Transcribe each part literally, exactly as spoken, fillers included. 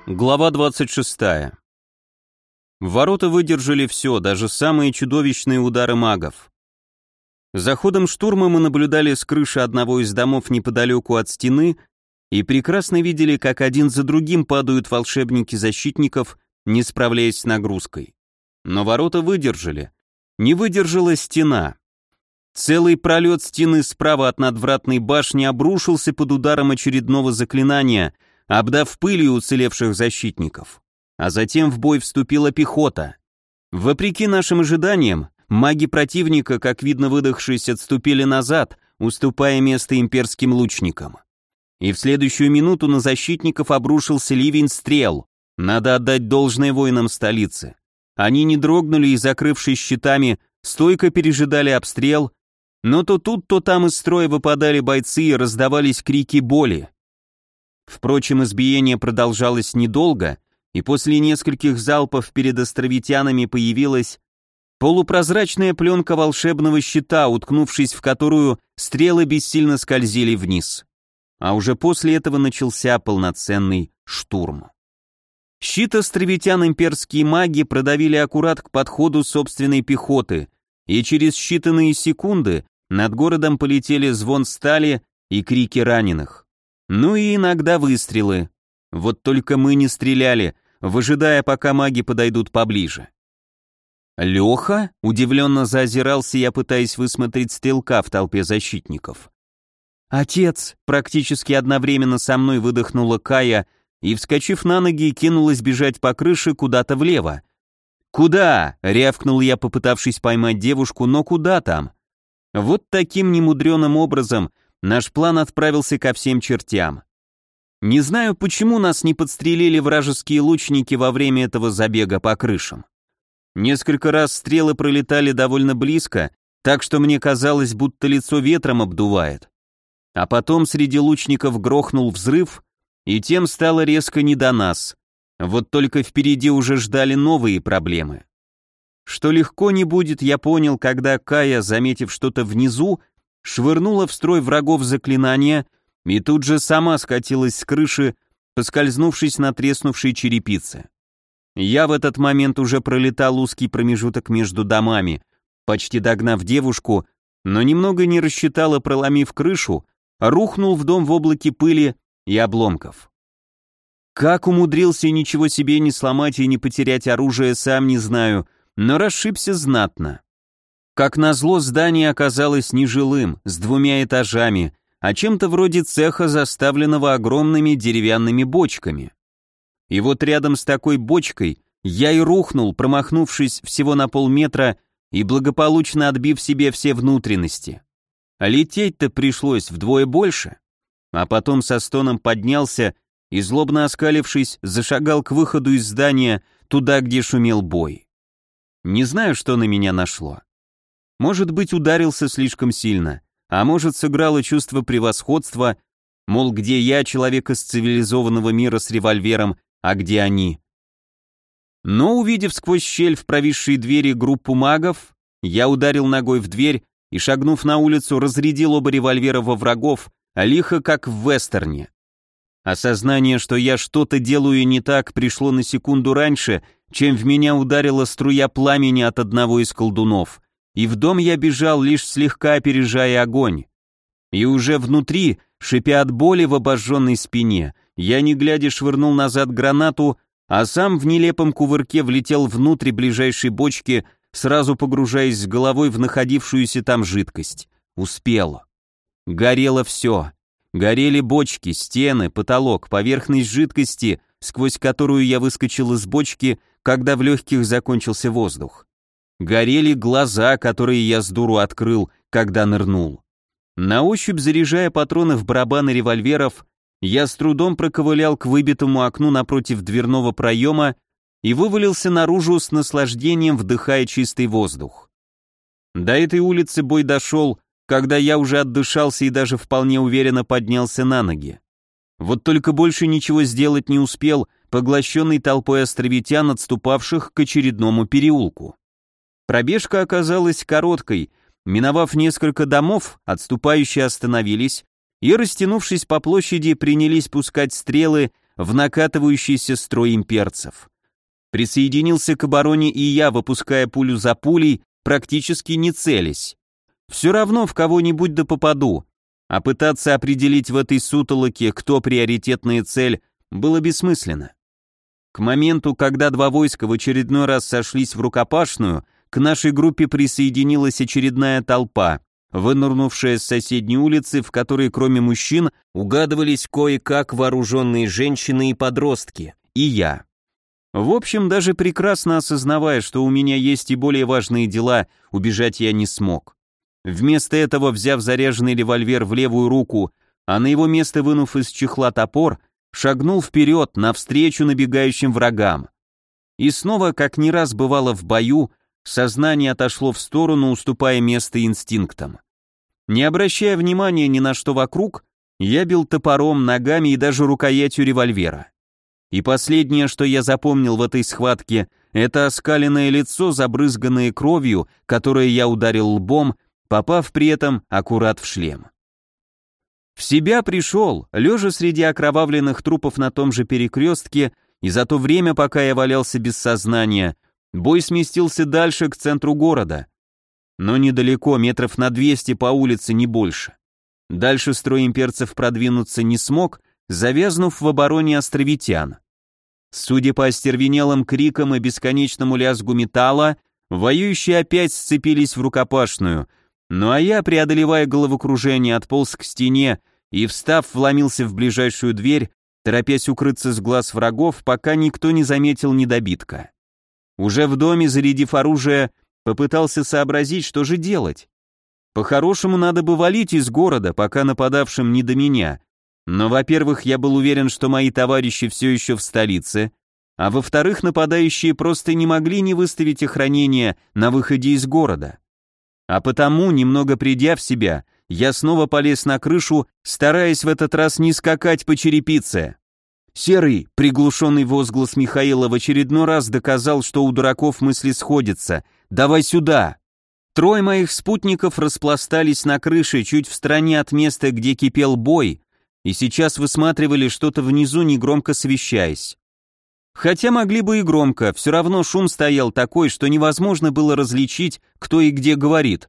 Глава двадцать шестая. Ворота выдержали все, даже самые чудовищные удары магов. За ходом штурма мы наблюдали с крыши одного из домов неподалеку от стены и прекрасно видели, как один за другим падают волшебники защитников, не справляясь с нагрузкой. Но ворота выдержали. Не выдержала стена. Целый пролет стены справа от надвратной башни обрушился под ударом очередного заклинания, обдав пылью уцелевших защитников. А затем в бой вступила пехота. Вопреки нашим ожиданиям, маги противника, как видно выдохшись, отступили назад, уступая место имперским лучникам. И в следующую минуту на защитников обрушился ливень стрел. Надо отдать должное воинам столицы. Они не дрогнули и, закрывшись щитами, стойко пережидали обстрел, но то тут, то там из строя выпадали бойцы и раздавались крики боли. Впрочем, избиение продолжалось недолго, и после нескольких залпов перед островитянами появилась полупрозрачная пленка волшебного щита, уткнувшись в которую стрелы бессильно скользили вниз. А уже после этого начался полноценный штурм. Щит островитян имперские маги продавили аккурат к подходу собственной пехоты, и через считанные секунды над городом полетели звон стали и крики раненых. Ну и иногда выстрелы. Вот только мы не стреляли, выжидая, пока маги подойдут поближе. «Леха?» — удивленно заозирался я, пытаясь высмотреть стрелка в толпе защитников. «Отец!» — практически одновременно со мной выдохнула Кая и, вскочив на ноги, кинулась бежать по крыше куда-то влево. «Куда?» — рявкнул я, попытавшись поймать девушку, но куда там? Вот таким немудреным образом наш план отправился ко всем чертям. Не знаю, почему нас не подстрелили вражеские лучники во время этого забега по крышам. Несколько раз стрелы пролетали довольно близко, так что мне казалось, будто лицо ветром обдувает. А потом среди лучников грохнул взрыв, и тем стало резко не до нас. Вот только впереди уже ждали новые проблемы. Что легко не будет, я понял, когда Кая, заметив что-то внизу, швырнула в строй врагов заклинания и тут же сама скатилась с крыши, поскользнувшись на треснувшей черепице. Я в этот момент уже пролетал узкий промежуток между домами, почти догнав девушку, но немного не рассчитал и, проломив крышу, рухнул в дом в облаке пыли и обломков. Как умудрился ничего себе не сломать и не потерять оружие, сам не знаю, но расшибся знатно. Как назло, здание оказалось нежилым, с двумя этажами, а чем-то вроде цеха, заставленного огромными деревянными бочками. И вот рядом с такой бочкой я и рухнул, промахнувшись всего на полметра и благополучно отбив себе все внутренности. А лететь-то пришлось вдвое больше. А потом со стоном поднялся и, злобно оскалившись, зашагал к выходу из здания, туда, где шумел бой. Не знаю, что на меня нашло. Может быть, ударился слишком сильно, а может, сыграло чувство превосходства, мол, где я, человек из цивилизованного мира с револьвером, а где они. Но, увидев сквозь щель в провисшей двери группу магов, я ударил ногой в дверь и, шагнув на улицу, разрядил оба револьвера во врагов, лихо, как в вестерне. Осознание, что я что-то делаю не так, пришло на секунду раньше, чем в меня ударила струя пламени от одного из колдунов, и в дом я бежал, лишь слегка опережая огонь. И уже внутри, шипя от боли в обожженной спине, я не глядя швырнул назад гранату, а сам в нелепом кувырке влетел внутрь ближайшей бочки, сразу погружаясь с головой в находившуюся там жидкость. Успел. Горело все. Горели бочки, стены, потолок, поверхность жидкости, сквозь которую я выскочил из бочки, когда в легких закончился воздух. Горели глаза, которые я с дуру открыл, когда нырнул. На ощупь, заряжая патроны в барабаны револьверов, я с трудом проковылял к выбитому окну напротив дверного проема и вывалился наружу с наслаждением, вдыхая чистый воздух. До этой улицы бой дошел, когда я уже отдышался и даже вполне уверенно поднялся на ноги. Вот только больше ничего сделать не успел, поглощенный толпой островитян, отступавших к очередному переулку. Пробежка оказалась короткой. Миновав несколько домов, отступающие остановились и, растянувшись по площади, принялись пускать стрелы в накатывающийся строй имперцев. Присоединился к обороне и я, выпуская пулю за пулей, практически не целясь. Все равно в кого-нибудь да попаду, а пытаться определить в этой сутолоке, кто приоритетная цель, было бессмысленно. К моменту, когда два войска в очередной раз сошлись в рукопашную, к нашей группе присоединилась очередная толпа, вынырнувшая с соседней улицы, в которой кроме мужчин угадывались кое-как вооруженные женщины и подростки, и я. В общем, даже прекрасно осознавая, что у меня есть и более важные дела, убежать я не смог. Вместо этого, взяв заряженный револьвер в левую руку, а на его место вынув из чехла топор, шагнул вперед, навстречу набегающим врагам. И снова, как не раз бывало в бою, сознание отошло в сторону, уступая место инстинктам. Не обращая внимания ни на что вокруг, я бил топором, ногами и даже рукоятью револьвера. И последнее, что я запомнил в этой схватке, это оскаленное лицо, забрызганное кровью, которое я ударил лбом, попав при этом аккурат в шлем. В себя пришел, лежа среди окровавленных трупов на том же перекрестке, и за то время, пока я валялся без сознания, бой сместился дальше, к центру города. Но недалеко, метров на двести по улице, не больше. Дальше строй имперцев продвинуться не смог, завязнув в обороне островитян. Судя по остервенелым крикам и бесконечному лязгу металла, воюющие опять сцепились в рукопашную, ну а я, преодолевая головокружение, отполз к стене и, встав, вломился в ближайшую дверь, торопясь укрыться с глаз врагов, пока никто не заметил недобитка. Уже в доме, зарядив оружие, попытался сообразить, что же делать. По-хорошему, надо бы валить из города, пока нападавшим не до меня. Но, во-первых, я был уверен, что мои товарищи все еще в столице, а во-вторых, нападающие просто не могли не выставить охранение на выходе из города. А потому, немного придя в себя, я снова полез на крышу, стараясь в этот раз не скакать по черепице. «Серый!» — приглушенный возглас Михаила в очередной раз доказал, что у дураков мысли сходятся. «Давай сюда!» Трое моих спутников распластались на крыше чуть в стороне от места, где кипел бой, и сейчас высматривали что-то внизу, негромко совещаясь. Хотя могли бы и громко, все равно шум стоял такой, что невозможно было различить, кто и где говорит.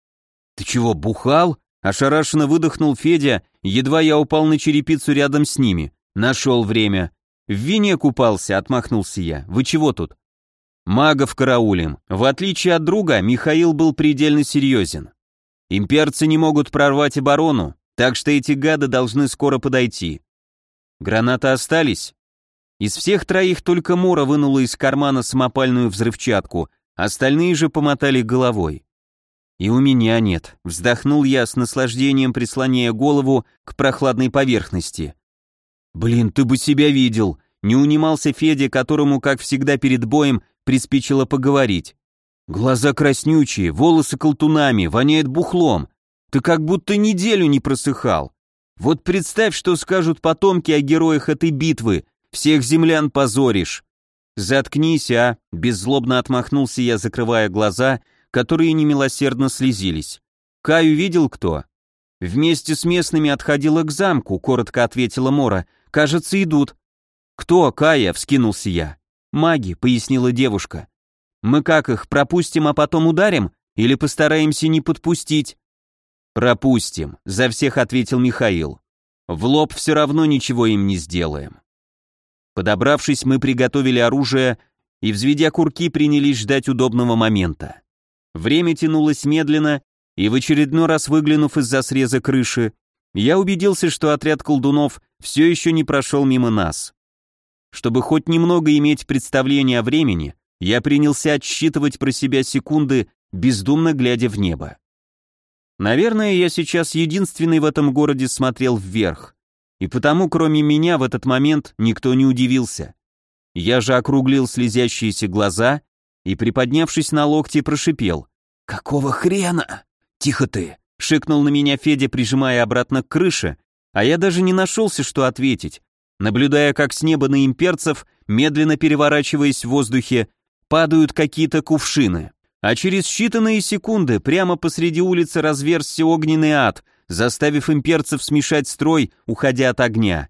«Ты чего, бухал?» — ошарашенно выдохнул Федя, едва я упал на черепицу рядом с ними. «Нашел время». «В вине купался», — отмахнулся я. «Вы чего тут?» «Магов караулим». В отличие от друга, Михаил был предельно серьезен. «Имперцы не могут прорвать оборону, так что эти гады должны скоро подойти». «Гранаты остались?» Из всех троих только Мора вынула из кармана самопальную взрывчатку, остальные же помотали головой. «И у меня нет», — вздохнул я с наслаждением, прислоняя голову к прохладной поверхности. «Блин, ты бы себя видел», — не унимался Федя, которому, как всегда перед боем, приспичило поговорить. «Глаза краснючие, волосы колтунами, воняет бухлом. Ты как будто неделю не просыхал. Вот представь, что скажут потомки о героях этой битвы. Всех землян позоришь». «Заткнись, а!» — беззлобно отмахнулся я, закрывая глаза, которые немилосердно слезились. «Каю видел кто?» «Вместе с местными отходила к замку», — коротко ответила Мора. «Кажется, идут». «Кто, Кая?» — вскинулся я. «Маги», — пояснила девушка. «Мы как их, пропустим, а потом ударим? Или постараемся не подпустить?» «Пропустим», — за всех ответил Михаил. «В лоб все равно ничего им не сделаем». Подобравшись, мы приготовили оружие и, взведя курки, принялись ждать удобного момента. Время тянулось медленно, и в очередной раз выглянув из-за среза крыши, я убедился, что отряд колдунов все еще не прошел мимо нас. Чтобы хоть немного иметь представление о времени, я принялся отсчитывать про себя секунды, бездумно глядя в небо. Наверное, я сейчас единственный в этом городе смотрел вверх, и потому, кроме меня, в этот момент никто не удивился. Я же округлил слезящиеся глаза и, приподнявшись на локте, прошипел: «Какого хрена?» «Тихо ты!» — шикнул на меня Федя, прижимая обратно к крыше, а я даже не нашелся, что ответить, наблюдая, как с неба на имперцев, медленно переворачиваясь в воздухе, падают какие-то кувшины. А через считанные секунды прямо посреди улицы разверзся огненный ад, заставив имперцев смешать строй, уходя от огня.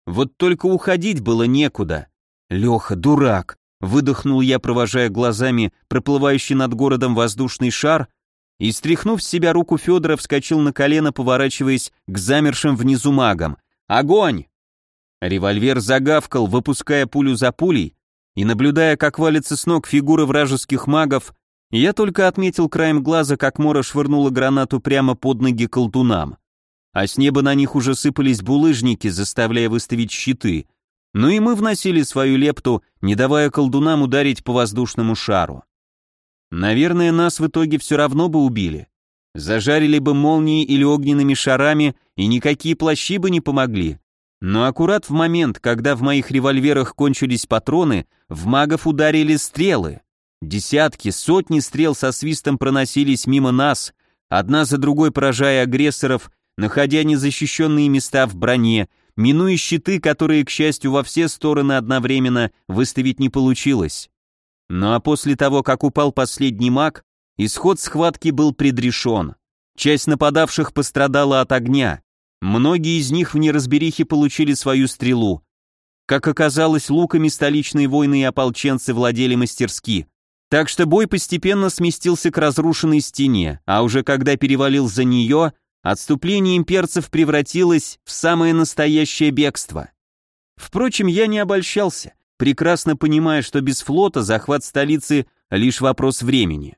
Вот только уходить было некуда. Леха, дурак, выдохнул я, провожая глазами проплывающий над городом воздушный шар, и, стряхнув с себя руку Федора, вскочил на колено, поворачиваясь к замершим внизу магам. «Огонь!» Револьвер загавкал, выпуская пулю за пулей, и, наблюдая, как валится с ног фигуры вражеских магов, я только отметил краем глаза, как Мора швырнула гранату прямо под ноги колдунам. А с неба на них уже сыпались булыжники, заставляя выставить щиты. Ну и мы вносили свою лепту, не давая колдунам ударить по воздушному шару. Наверное, нас в итоге все равно бы убили. Зажарили бы молнией или огненными шарами, и никакие плащи бы не помогли. Но аккурат в момент, когда в моих револьверах кончились патроны, в магов ударили стрелы. Десятки, сотни стрел со свистом проносились мимо нас, одна за другой поражая агрессоров, находя незащищенные места в броне, минуя щиты, которые, к счастью, во все стороны одновременно выставить не получилось. Ну а после того, как упал последний маг, исход схватки был предрешен. Часть нападавших пострадала от огня. Многие из них в неразберихе получили свою стрелу. Как оказалось, луками столичные воины и ополченцы владели мастерски. Так что бой постепенно сместился к разрушенной стене, а уже когда перевалил за нее, отступление имперцев превратилось в самое настоящее бегство. Впрочем, я не обольщался, прекрасно понимая, что без флота захват столицы — лишь вопрос времени.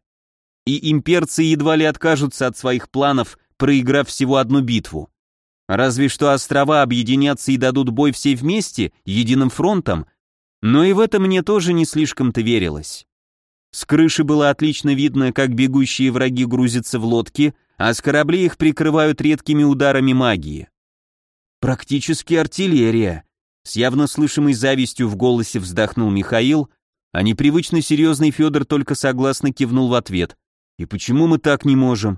И имперцы едва ли откажутся от своих планов, проиграв всего одну битву. Разве что острова объединятся и дадут бой все вместе, единым фронтом, но и в это мне тоже не слишком-то верилось. С крыши было отлично видно, как бегущие враги грузятся в лодки, а с кораблей их прикрывают редкими ударами магии. Практически артиллерия. С явно слышимой завистью в голосе вздохнул Михаил, а непривычно серьезный Федор только согласно кивнул в ответ. И почему мы так не можем?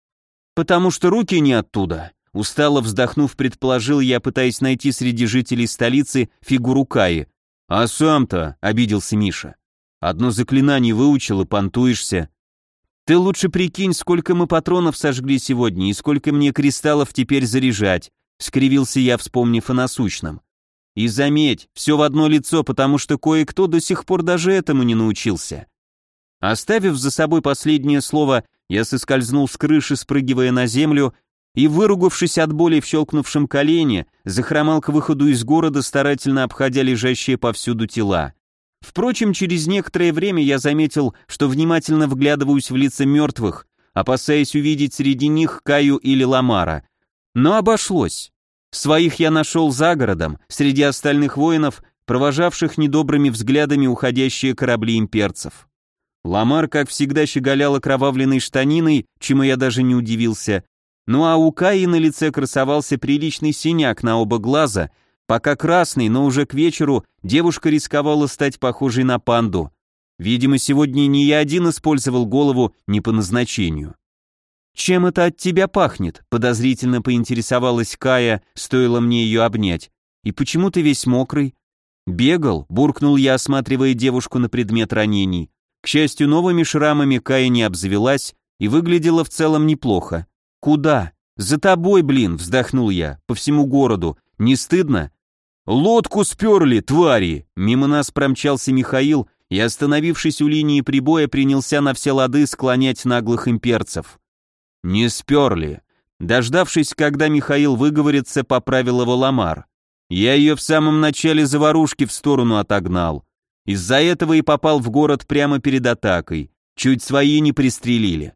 Потому что руки не оттуда. Устало вздохнув, предположил я, пытаясь найти среди жителей столицы фигуру Каи. А сам-то, обиделся Миша. Одно заклинание выучил и понтуешься. Ты лучше прикинь, сколько мы патронов сожгли сегодня и сколько мне кристаллов теперь заряжать, скривился я, вспомнив о насущном. И заметь, все в одно лицо, потому что кое-кто до сих пор даже этому не научился. Оставив за собой последнее слово, я соскользнул с крыши, спрыгивая на землю, и, выругавшись от боли в щелкнувшем колене, захромал к выходу из города, старательно обходя лежащие повсюду тела. Впрочем, через некоторое время я заметил, что внимательно вглядываюсь в лица мертвых, опасаясь увидеть среди них Каю или Ламара. Но обошлось. Своих я нашел за городом, среди остальных воинов, провожавших недобрыми взглядами уходящие корабли имперцев. Ламар, как всегда, щеголял окровавленной штаниной, чему я даже не удивился, ну а у Каи на лице красовался приличный синяк на оба глаза, пока красный, но уже к вечеру девушка рисковала стать похожей на панду. Видимо, сегодня не я один использовал голову не по назначению. «Чем это от тебя пахнет?» — подозрительно поинтересовалась Кая, стоило мне ее обнять. «И почему ты весь мокрый?» «Бегал», — буркнул я, осматривая девушку на предмет ранений. К счастью, новыми шрамами Кая не обзавелась и выглядела в целом неплохо. «Куда?» «За тобой, блин», — вздохнул я, — «по всему городу. Не стыдно?» «Лодку сперли, твари!» Мимо нас промчался Михаил и, остановившись у линии прибоя, принялся на все лады склонять наглых имперцев. «Не сперли». Дождавшись, когда Михаил выговорится, поправил его Ламар. «Я ее в самом начале заварушки в сторону отогнал. Из-за этого и попал в город прямо перед атакой. Чуть свои не пристрелили».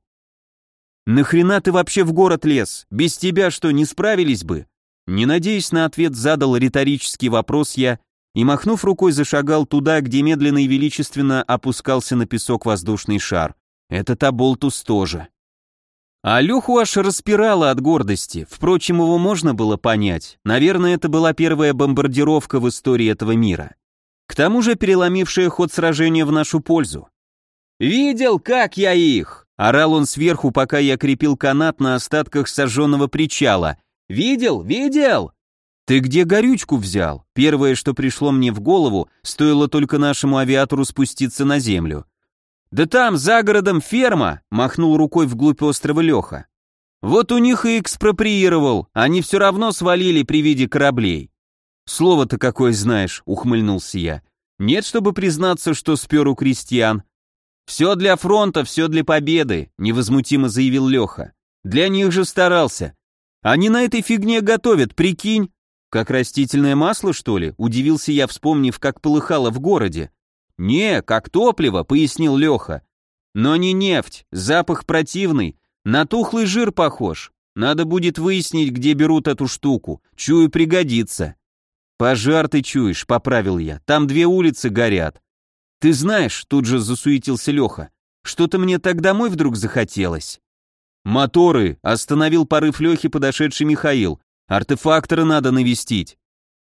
«Нахрена ты вообще в город лез? Без тебя что, не справились бы?» Не надеясь на ответ, задал риторический вопрос я и, махнув рукой, зашагал туда, где медленно и величественно опускался на песок воздушный шар. Этот Аболтус тоже. А Леху аж распирало от гордости, впрочем, его можно было понять. Наверное, это была первая бомбардировка в истории этого мира. К тому же переломившая ход сражения в нашу пользу. «Видел, как я их?» — орал он сверху, пока я крепил канат на остатках сожженного причала. «Видел, видел!» «Ты где горючку взял?» Первое, что пришло мне в голову, стоило только нашему авиатору спуститься на землю. «Да там, за городом, ферма!» — махнул рукой вглубь острова Леха. «Вот у них и экспроприировал, они все равно свалили при виде кораблей». Слово-то какое знаешь, ухмыльнулся я. Нет, чтобы признаться, что спер у крестьян. Все для фронта, все для победы, невозмутимо заявил Леха. Для них же старался. Они на этой фигне готовят, прикинь. Как растительное масло, что ли? Удивился я, вспомнив, как полыхало в городе. Не, как топливо, пояснил Леха. Но не нефть, запах противный, на тухлый жир похож. Надо будет выяснить, где берут эту штуку. Чую, пригодится. Пожар ты чуешь, поправил я. Там две улицы горят. Ты знаешь, тут же засуетился Леха. Что-то мне так домой вдруг захотелось. Моторы, остановил порыв Лехи подошедший Михаил. Артефакторы надо навестить.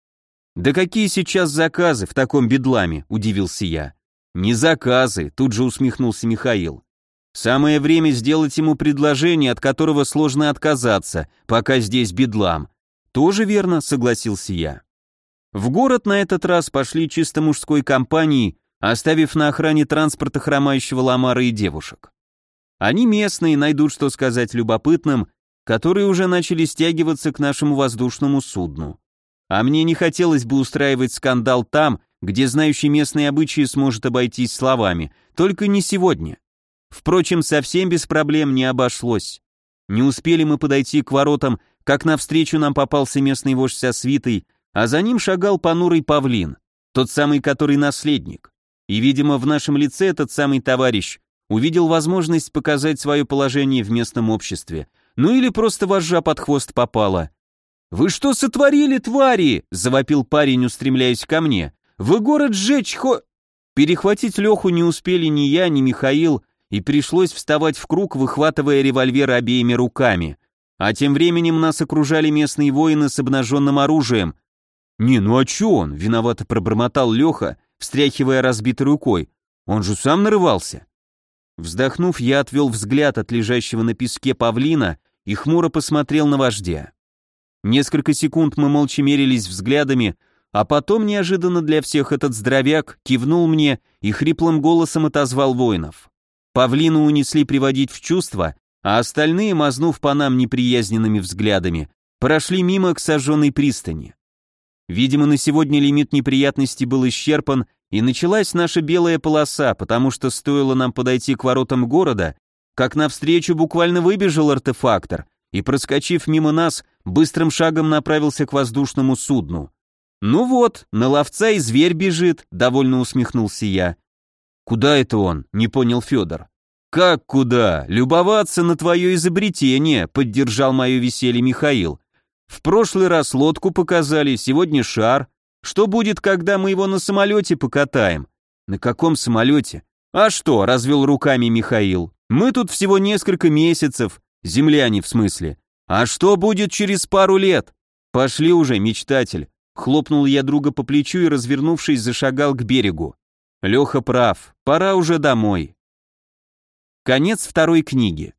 Да какие сейчас заказы в таком бедламе, удивился я. Не заказы, тут же усмехнулся Михаил. Самое время сделать ему предложение, от которого сложно отказаться, пока здесь бедлам. Тоже верно, согласился я. В город на этот раз пошли чисто мужской компанией, оставив на охране транспорта хромающего ломара и девушек. Они местные, найдут что сказать любопытным, которые уже начали стягиваться к нашему воздушному судну. А мне не хотелось бы устраивать скандал там, где знающий местные обычаи сможет обойтись словами, только не сегодня. Впрочем, совсем без проблем не обошлось. Не успели мы подойти к воротам, как навстречу нам попался местный вождь со свитой, а за ним шагал понурый павлин, тот самый, который наследник. И, видимо, в нашем лице этот самый товарищ увидел возможность показать свое положение в местном обществе, ну или просто вожжа под хвост попала. «Вы что сотворили, твари?» — завопил парень, устремляясь ко мне. «Вы город сжечь хо...» Перехватить Леху не успели ни я, ни Михаил, и пришлось вставать в круг, выхватывая револьвер обеими руками. А тем временем нас окружали местные воины с обнаженным оружием. «Не, ну а чё он?» — виновато пробормотал Леха, встряхивая разбитой рукой. «Он же сам нарывался». Вздохнув, я отвел взгляд от лежащего на песке павлина и хмуро посмотрел на вождя. Несколько секунд мы молча мерились взглядами, а потом, неожиданно для всех, этот здоровяк кивнул мне и хриплым голосом отозвал воинов. Павлина унесли приводить в чувство, а остальные, мазнув по нам неприязненными взглядами, прошли мимо к сожженной пристани. Видимо, на сегодня лимит неприятностей был исчерпан, и началась наша белая полоса, потому что стоило нам подойти к воротам города, как навстречу буквально выбежал артефактор и, проскочив мимо нас, быстрым шагом направился к воздушному судну. «Ну вот, на ловца и зверь бежит», — довольно усмехнулся я. «Куда это он?» — не понял Федор. «Как куда? Любоваться на твое изобретение», — поддержал мое веселье Михаил. «В прошлый раз лодку показали, сегодня шар. Что будет, когда мы его на самолете покатаем?» «На каком самолете?» «А что?» — развел руками Михаил. «Мы тут всего несколько месяцев, земляне в смысле. А что будет через пару лет?» «Пошли уже, мечтатель», — хлопнул я друга по плечу и, развернувшись, зашагал к берегу. Леха прав, пора уже домой. Конец второй книги.